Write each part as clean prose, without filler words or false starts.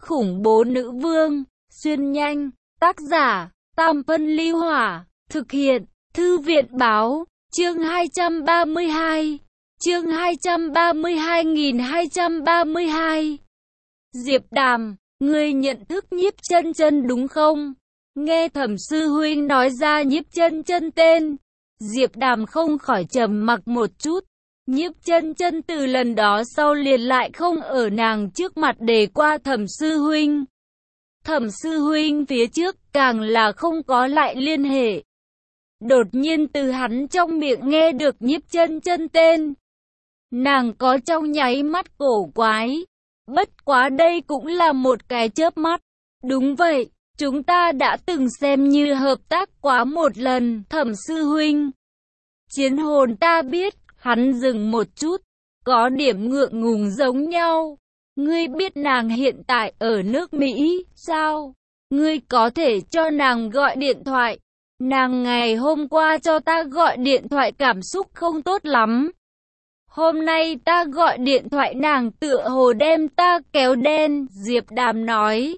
khủng bố nữ vương, xuyên nhanh, tác giả, Tam Phân Ly Hỏa, thực hiện, Thư viện Báo, chương 232, chương 232.232. Diệp Đàm, ngươi nhận thức Nhiếp Chân Chân đúng không? Nghe Thẩm sư huynh nói ra Nhiếp Chân Chân tên, Diệp Đàm không khỏi trầm mặc một chút. Nhiếp Chân Chân từ lần đó sau liền lại không ở nàng trước mặt đề qua Thẩm sư huynh. Thẩm sư huynh phía trước càng là không có lại liên hệ. Đột nhiên từ hắn trong miệng nghe được Nhiếp Chân Chân tên, nàng có trong nháy mắt cổ quái. Bất quá đây cũng là một cái chớp mắt. Đúng vậy, chúng ta đã từng xem như hợp tác quá một lần, Thẩm sư huynh. Chiến hồn ta biết. Hắn dừng một chút, có điểm ngượng ngùng giống nhau. Ngươi biết nàng hiện tại ở nước Mỹ, sao? Ngươi có thể cho nàng gọi điện thoại. Nàng ngày hôm qua cho ta gọi điện thoại cảm xúc không tốt lắm. Hôm nay ta gọi điện thoại nàng tựa hồ đem ta kéo đen, Diệp Đàm nói.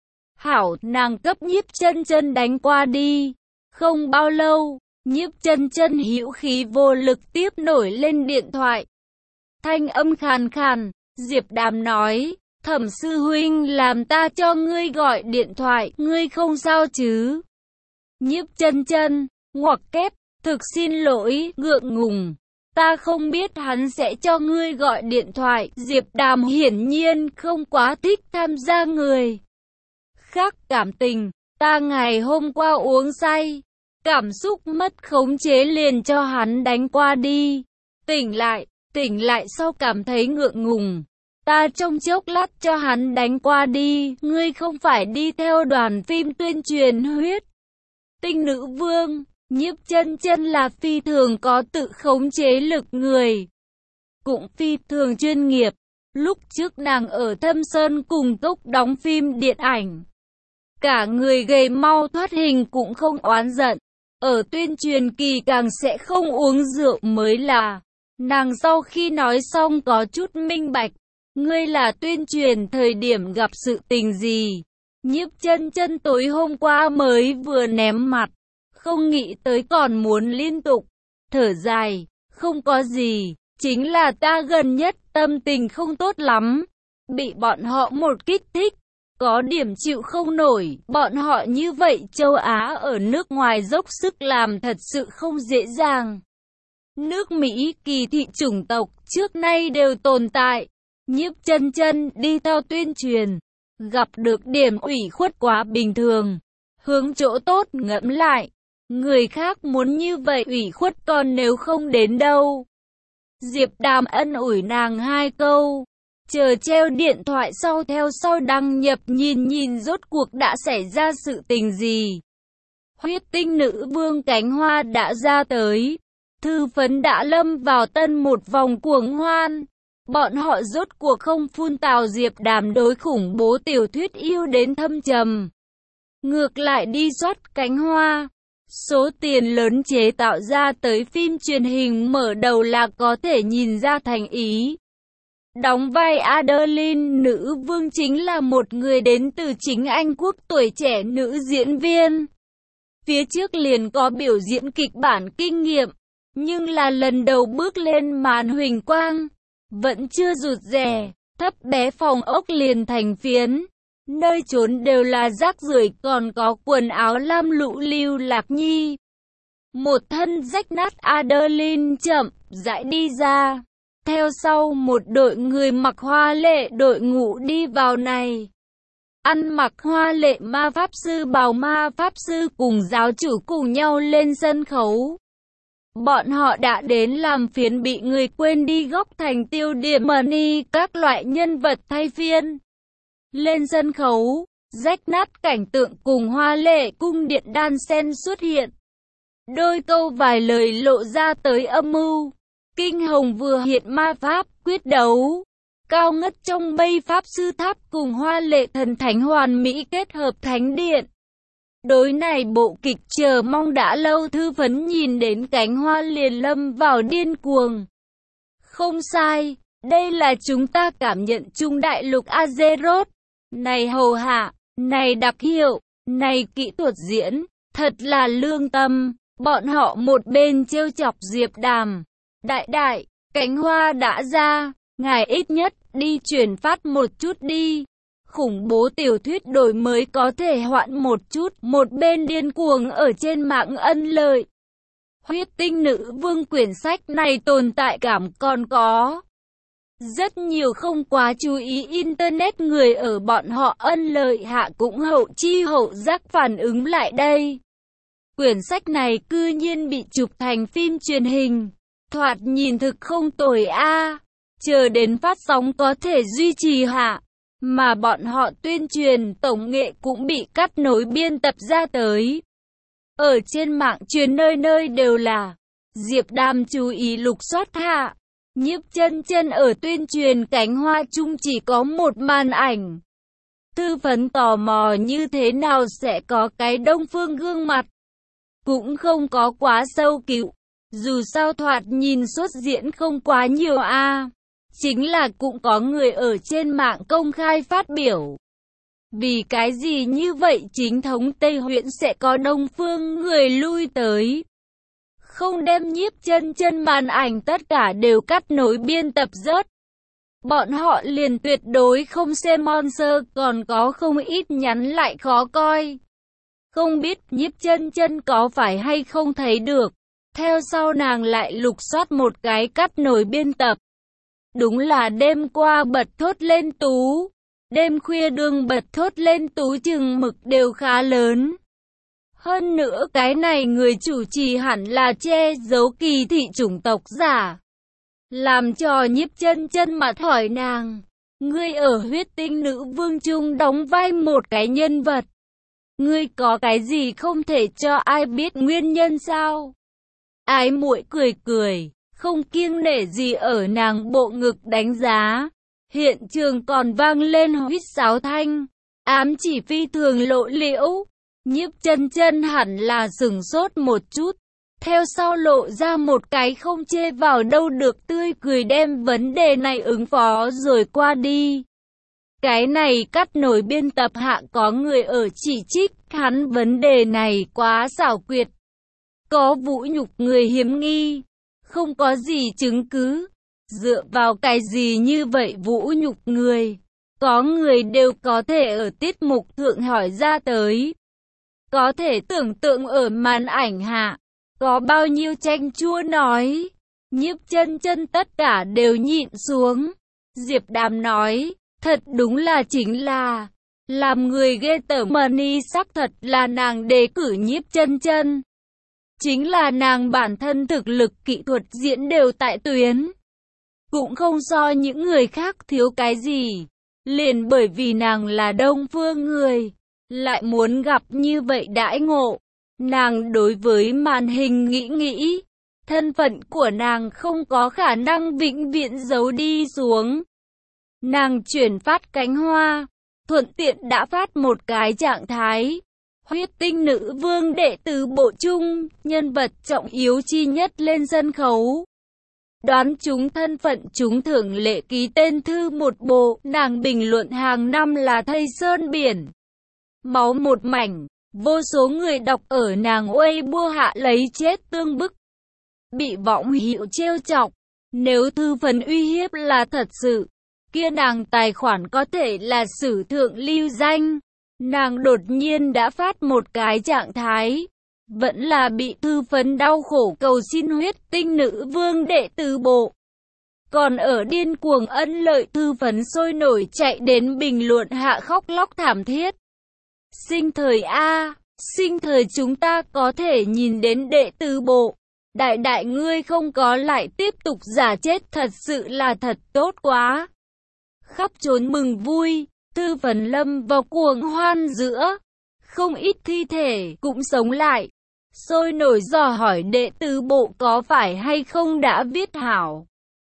Hảo, nàng cấp Nhiếp Chân Chân đánh qua đi. Không bao lâu, Nhiếp Chân Chân hữu khí vô lực tiếp nổi lên điện thoại. Thanh âm khàn khàn, Diệp Đàm nói, Thẩm sư huynh làm ta cho ngươi gọi điện thoại, ngươi không sao chứ? Nhiếp Chân Chân, ngoặc kép, thực xin lỗi, ngượng ngùng. Ta không biết hắn sẽ cho ngươi gọi điện thoại. Diệp Đàm hiển nhiên không quá thích tham gia người khác cảm tình. Ta ngày hôm qua uống say, cảm xúc mất khống chế liền cho hắn đánh qua đi. Tỉnh lại sau cảm thấy ngượng ngùng. Ta trong chốc lát cho hắn đánh qua đi. Ngươi không phải đi theo đoàn phim tuyên truyền huyết tinh nữ vương. Nhiếp Chân Chân là phi thường có tự khống chế lực người, cũng phi thường chuyên nghiệp. Lúc trước nàng ở Thâm Sơn cùng Cốc đóng phim điện ảnh, cả người gầy mau thoát hình cũng không oán giận. Ở tuyên truyền kỳ càng sẽ không uống rượu mới là. Nàng sau khi nói xong có chút minh bạch. Ngươi là tuyên truyền thời điểm gặp sự tình gì? Nhiếp Chân Chân tối hôm qua mới vừa ném mặt, không nghĩ tới còn muốn liên tục thở dài. Không có gì, chính là ta gần nhất tâm tình không tốt lắm, bị bọn họ một kích thích, có điểm chịu không nổi. Bọn họ như vậy châu Á ở nước ngoài dốc sức làm thật sự không dễ dàng. Nước Mỹ kỳ thị chủng tộc trước nay đều tồn tại. Nhiếp Chân Chân đi theo tuyên truyền, gặp được điểm ủy khuất quá bình thường. Hướng chỗ tốt ngẫm lại, người khác muốn như vậy ủy khuất còn nếu không đến đâu. Diệp Đàm ân ủi nàng hai câu, chờ treo điện thoại sau theo sau đăng nhập nhìn rốt cuộc đã xảy ra sự tình gì. Huyết tinh nữ vương cánh hoa đã ra tới, thư phấn đã lâm vào tân một vòng cuồng hoan. Bọn họ rốt cuộc không phun tào Diệp Đàm đối khủng bố tiểu thuyết yêu đến thâm trầm, ngược lại đi soát cánh hoa. Số tiền lớn chế tạo ra tới phim truyền hình mở đầu là có thể nhìn ra thành ý. Đóng vai Adeline nữ vương chính là một người đến từ chính Anh quốc tuổi trẻ nữ diễn viên. Phía trước liền có biểu diễn kịch bản kinh nghiệm, nhưng là lần đầu bước lên màn huỳnh quang, vẫn chưa rụt rè, thấp bé phòng ốc liền thành phiến. Nơi trốn đều là rác rưởi, còn có quần áo lam lũ lưu lạc nhi. Một thân rách nát Adeline chậm rãi đi ra. Theo sau một đội người mặc hoa lệ đội ngũ đi vào này. Ăn mặc hoa lệ ma pháp sư bào ma pháp sư cùng giáo chủ cùng nhau lên sân khấu. Bọn họ đã đến làm phiến bị người quên đi góc thành tiêu điểm money, các loại nhân vật thay phiên lên sân khấu. Rách nát cảnh tượng cùng hoa lệ cung điện đan xen xuất hiện. Đôi câu vài lời lộ ra tới âm mưu. Kinh hồng vừa hiện ma pháp quyết đấu cao ngất trong mây pháp sư tháp cùng hoa lệ thần thánh hoàn mỹ kết hợp thánh điện. Đối này bộ kịch chờ mong đã lâu, thư phấn nhìn đến cánh hoa liền lâm vào điên cuồng. Không sai, đây là chúng ta cảm nhận chung đại lục Azeroth. này hầu hạ, này đặc hiệu, này kỹ thuật diễn, thật là lương tâm. Bọn họ một bên trêu chọc Diệp Đàm. Đại đại, cánh hoa đã ra, ngài ít nhất đi truyền phát một chút đi. Khủng bố tiểu thuyết đổi mới có thể hoãn một chút. Một bên điên cuồng ở trên mạng ân lợi. Huyết tinh nữ vương quyển sách này tồn tại cảm còn có. Rất nhiều không quá chú ý internet người ở bọn họ ân lợi hạ cũng hậu chi hậu giác phản ứng lại đây. Quyển sách này cư nhiên bị chụp thành phim truyền hình. Thoạt nhìn thực không tồi a. Chờ đến phát sóng có thể duy trì hạ. Mà bọn họ tuyên truyền tổng nghệ cũng bị cắt nối biên tập ra tới. Ở trên mạng truyền nơi nơi đều là. Diệp Đàm chú ý lục soát hạ. Nhiếp Chân Chân ở tuyên truyền cánh hoa chung chỉ có một màn ảnh. Tư Phấn tò mò như thế nào sẽ có cái Đông Phương gương mặt. Cũng không có quá sâu cứu. Dù sao thoạt nhìn xuất diễn không quá nhiều a. Chính là cũng có người ở trên mạng công khai phát biểu. Vì cái gì như vậy chính thống Tây Huyễn sẽ có Đông Phương người lui tới. Không đem Nhiếp Chân Chân màn ảnh tất cả đều cắt nối biên tập rớt. Bọn họ liền tuyệt đối không xem Monster, còn có không ít nhắn lại khó coi. Không biết Nhiếp Chân Chân có phải hay không thấy được. Theo sau nàng lại lục soát một cái cắt nối biên tập. Đúng là đêm qua bật thốt lên tú. Đêm khuya đường bật thốt lên tú chừng mực đều khá lớn. Hơn nữa cái này người chủ trì hẳn là che giấu kỳ thị chủng tộc giả. Làm cho Nhiếp Chân Chân mà hỏi nàng. Ngươi ở huyết tinh nữ vương trung đóng vai một cái nhân vật. Ngươi có cái gì không thể cho ai biết nguyên nhân sao? Ái muội cười cười, không kiêng nể gì ở nàng bộ ngực đánh giá. Hiện trường còn vang lên huýt sáo thanh, ám chỉ phi thường lộ liễu. Nhiếp Chân Chân hẳn là sửng sốt một chút, theo sau lộ ra một cái không chê vào đâu được tươi cười đem vấn đề này ứng phó rồi qua đi. Cái này cắt nối biên tập hạ có người ở chỉ trích hắn vấn đề này quá xảo quyệt, có vũ nhục người hiếm nghi, không có gì chứng cứ. Dựa vào cái gì như vậy vũ nhục người? Có người đều có thể ở tiết mục thượng hỏi ra tới. Có thể tưởng tượng ở màn ảnh hạ, có bao nhiêu chanh chua nói. Nhiếp Chân Chân tất cả đều nhịn xuống. Diệp Đàm nói, thật đúng là chính là, làm người ghê tởm Money xác thật là nàng đề cử Nhiếp Chân Chân. Chính là nàng bản thân thực lực kỹ thuật diễn đều tại tuyến. Cũng không so những người khác thiếu cái gì. Liền bởi vì nàng là Đông Phương người, lại muốn gặp như vậy đãi ngộ. Nàng đối với màn hình nghĩ, thân phận của nàng không có khả năng vĩnh viễn giấu đi xuống. Nàng chuyển phát cánh hoa, thuận tiện đã phát một cái trạng thái. Huyết tinh nữ vương đệ tứ bộ chung, nhân vật trọng yếu chi nhất lên sân khấu. Đoán chúng thân phận chúng thưởng lệ ký tên thư một bộ, nàng bình luận hàng năm là thây sơn biển. Máu một mảnh, vô số người đọc ở nàng Weibo hạ lấy chết tương bức. Bị võng hiệu trêu chọc, nếu thư phần uy hiếp là thật sự, kia nàng tài khoản có thể là sử thượng lưu danh. Nàng đột nhiên đã phát một cái trạng thái, vẫn là bị thư phấn đau khổ cầu xin huyết tinh nữ vương đệ tứ bộ. Còn ở điên cuồng ân lợi thư phấn sôi nổi chạy đến bình luận hạ khóc lóc thảm thiết. Sinh thời A, sinh thời chúng ta có thể nhìn đến đệ tứ bộ. Đại đại ngươi không có lại tiếp tục giả chết thật sự là thật tốt quá. Khắp trốn mừng vui, thư phấn lâm vào cuồng hoan giữa. Không ít thi thể cũng sống lại. Sôi nổi dò hỏi đệ tứ bộ có phải hay không đã viết hảo.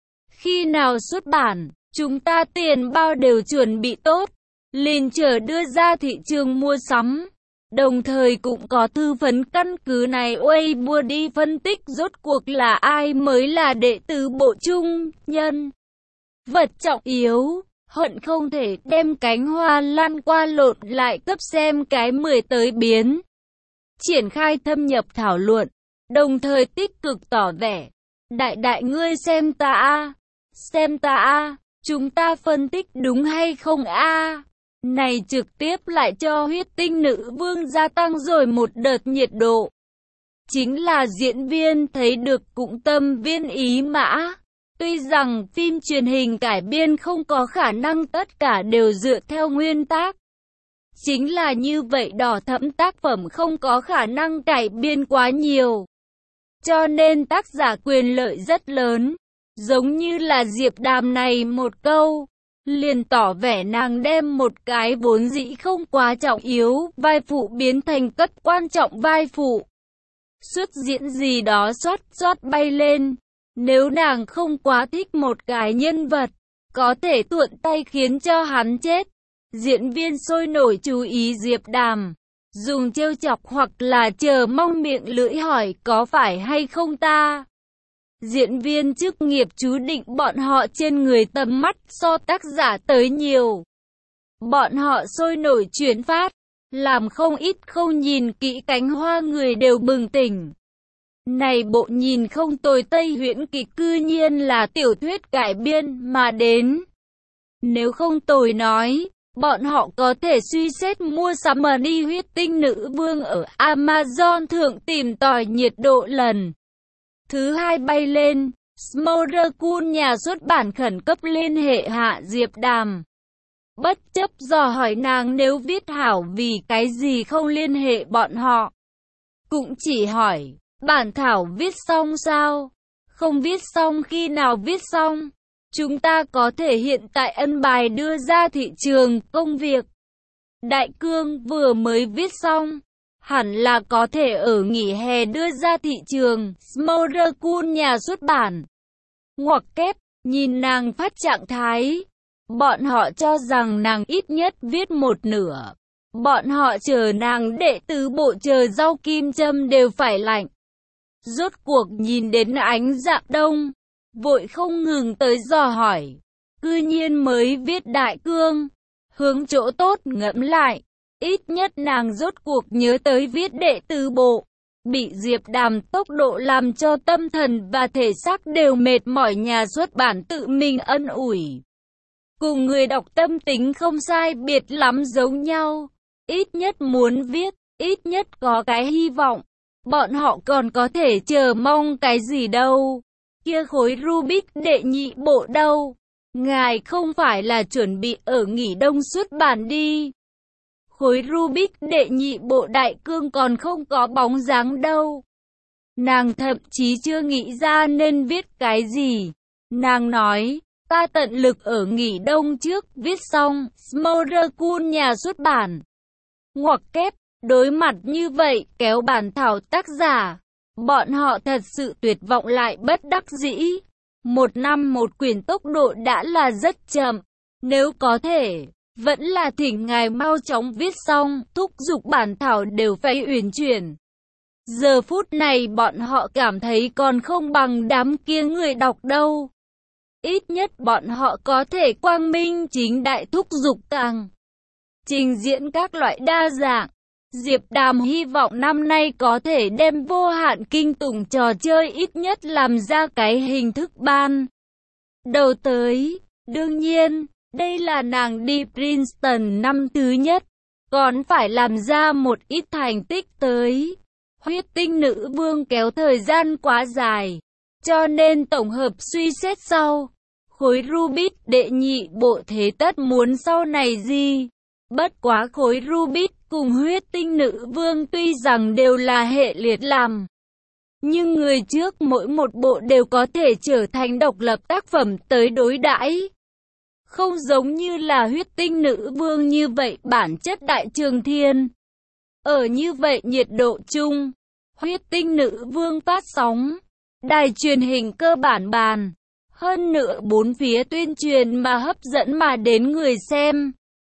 Khi nào xuất bản, chúng ta tiền bao đều chuẩn bị tốt, liền chờ đưa ra thị trường mua sắm. Đồng thời cũng có thư phấn căn cứ này Weibo đi phân tích rốt cuộc là ai mới là đệ tứ bộ chung, nhân vật trọng yếu. hận không thể đem cánh hoa lăn qua lộn lại cấp xem cái 10 tới biến. Triển khai thâm nhập thảo luận, đồng thời tích cực tỏ vẻ. Đại đại ngươi xem ta a, xem ta a, chúng ta phân tích đúng hay không a? Này trực tiếp lại cho huyết tinh nữ vương gia tăng rồi một đợt nhiệt độ. Chính là diễn viên thấy được cũng tâm viên ý mã. Tuy rằng phim truyền hình cải biên không có khả năng tất cả đều dựa theo nguyên tác. Chính là như vậy đỏ thẫm tác phẩm không có khả năng cải biên quá nhiều. Cho nên tác giả quyền lợi rất lớn. Giống như là Diệp Đàm này một câu, liền tỏ vẻ nàng đem một cái vốn dĩ không quá trọng yếu vai phụ biến thành cấp quan trọng vai phụ. Xuất diễn gì đó xoát bay lên. Nếu nàng không quá thích một cái nhân vật, có thể thuận tay khiến cho hắn chết. Diễn viên sôi nổi chú ý Diệp Đàm, dùng trêu chọc hoặc là chờ mong miệng lưỡi hỏi có phải hay không ta. Diễn viên chức nghiệp chú định bọn họ trên người tầm mắt so tác giả tới nhiều. Bọn họ sôi nổi chuyển phát, làm không ít không nhìn kỹ cánh hoa người đều bừng tỉnh. Này bộ nhìn không tồi Tây huyễn kịch cư nhiên là tiểu thuyết cải biên mà đến. Nếu không tồi nói, bọn họ có thể suy xét mua sắm đi huyết tinh nữ vương ở Amazon thượng tìm tòi nhiệt độ lần. Thứ hai bay lên, Smolder Cool nhà xuất bản khẩn cấp liên hệ Hạ Diệp Đàm. Bất chấp dò hỏi nàng nếu viết hảo vì cái gì không liên hệ bọn họ. Cũng chỉ hỏi, bản thảo viết xong sao? Không viết xong khi nào viết xong? Chúng ta có thể hiện tại ân bài đưa ra thị trường công việc. Đại cương vừa mới viết xong, hẳn là có thể ở nghỉ hè đưa ra thị trường. Smolder Cool nhà xuất bản. Ngoặc kép, nhìn nàng phát trạng thái. Bọn họ cho rằng nàng ít nhất viết một nửa. Bọn họ chờ nàng đệ tứ bộ chờ rau kim châm đều phải lạnh. Rốt cuộc nhìn đến ánh dạng đông, vội không ngừng tới dò hỏi. Cư nhiên mới viết đại cương, hướng chỗ tốt ngẫm lại. Ít nhất nàng rốt cuộc nhớ tới viết đệ tứ bộ. Bị Diệp Đàm tốc độ làm cho tâm thần và thể xác đều mệt mỏi, nhà xuất bản tự mình ân ủi. Cùng người đọc tâm tính không sai biệt lắm giống nhau. Ít nhất muốn viết, ít nhất có cái hy vọng. Bọn họ còn có thể chờ mong cái gì đâu. Kia khối Rubik đệ nhị bộ đâu? Ngài không phải là chuẩn bị ở nghỉ đông xuất bản đi. Khối Rubik đệ nhị bộ đại cương còn không có bóng dáng đâu. Nàng thậm chí chưa nghĩ ra nên viết cái gì. Nàng nói, ta tận lực ở nghỉ đông trước viết xong. Smolder Cool nhà xuất bản. Ngoặc kép, đối mặt như vậy kéo bản thảo tác giả. Bọn họ thật sự tuyệt vọng lại bất đắc dĩ. Một năm một quyển tốc độ đã là rất chậm. Nếu có thể, vẫn là thỉnh ngài mau chóng viết xong, thúc giục bản thảo đều phải uyển chuyển. Giờ phút này bọn họ cảm thấy còn không bằng đám kia người đọc đâu. Ít nhất bọn họ có thể quang minh chính đại thúc giục càng trình diễn các loại đa dạng. Diệp Đàm hy vọng năm nay có thể đem vô hạn kinh tủng trò chơi ít nhất làm ra cái hình thức ban đầu tới. Đương nhiên, đây là nàng đi Princeton năm thứ nhất, còn phải làm ra một ít thành tích tới. Huyết tinh nữ vương kéo thời gian quá dài, cho nên tổng hợp suy xét sau, khối Rubik đệ nhị bộ thế tất muốn sau này gì. Bất quá khối Rubik cùng huyết tinh nữ vương tuy rằng đều là hệ liệt làm, nhưng người trước mỗi một bộ đều có thể trở thành độc lập tác phẩm tới đối đãi. Không giống như là huyết tinh nữ vương như vậy bản chất đại trường thiên. Ở như vậy nhiệt độ chung, huyết tinh nữ vương phát sóng, đài truyền hình cơ bản bàn. Hơn nữa bốn phía tuyên truyền mà hấp dẫn mà đến người xem.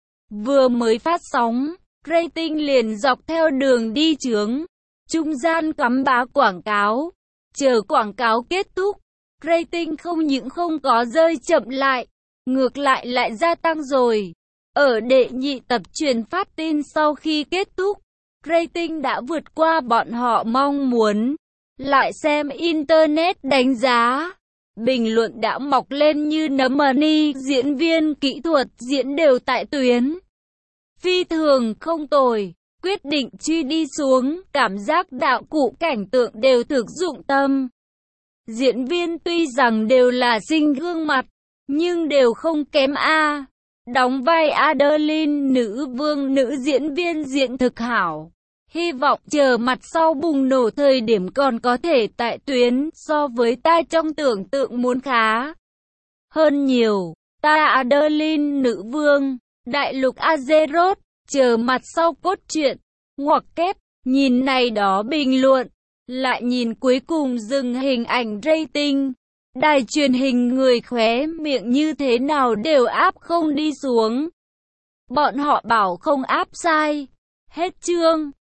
Vừa mới phát sóng, rating liền dọc theo đường đi chướng. Trung gian cắm bá quảng cáo. Chờ quảng cáo kết thúc, rating không những không có rơi chậm lại, ngược lại lại gia tăng rồi. Ở đệ nhị tập truyền phát tin sau khi kết thúc, rating đã vượt qua bọn họ mong muốn. Lại xem Internet đánh giá, bình luận đã mọc lên như nấm mani, diễn viên kỹ thuật diễn đều tại tuyến. Phi thường không tồi, quyết định truy đi xuống, cảm giác đạo cụ cảnh tượng đều thực dụng tâm. Diễn viên tuy rằng đều là sinh gương mặt, nhưng đều không kém a. Đóng vai Adeline, nữ vương, nữ diễn viên diễn thực hảo. Hy vọng chờ mặt sau bùng nổ thời điểm còn có thể tại tuyến, so với ta trong tưởng tượng muốn khá hơn nhiều. Ta Adeline, nữ vương, đại lục Azeroth, chờ mặt sau cốt truyện, ngoặc kép, nhìn này đó bình luận, lại nhìn cuối cùng dừng hình ảnh rating. Đài truyền hình người khóe miệng như thế nào đều áp không đi xuống. Bọn họ bảo không áp sai. Hết chương.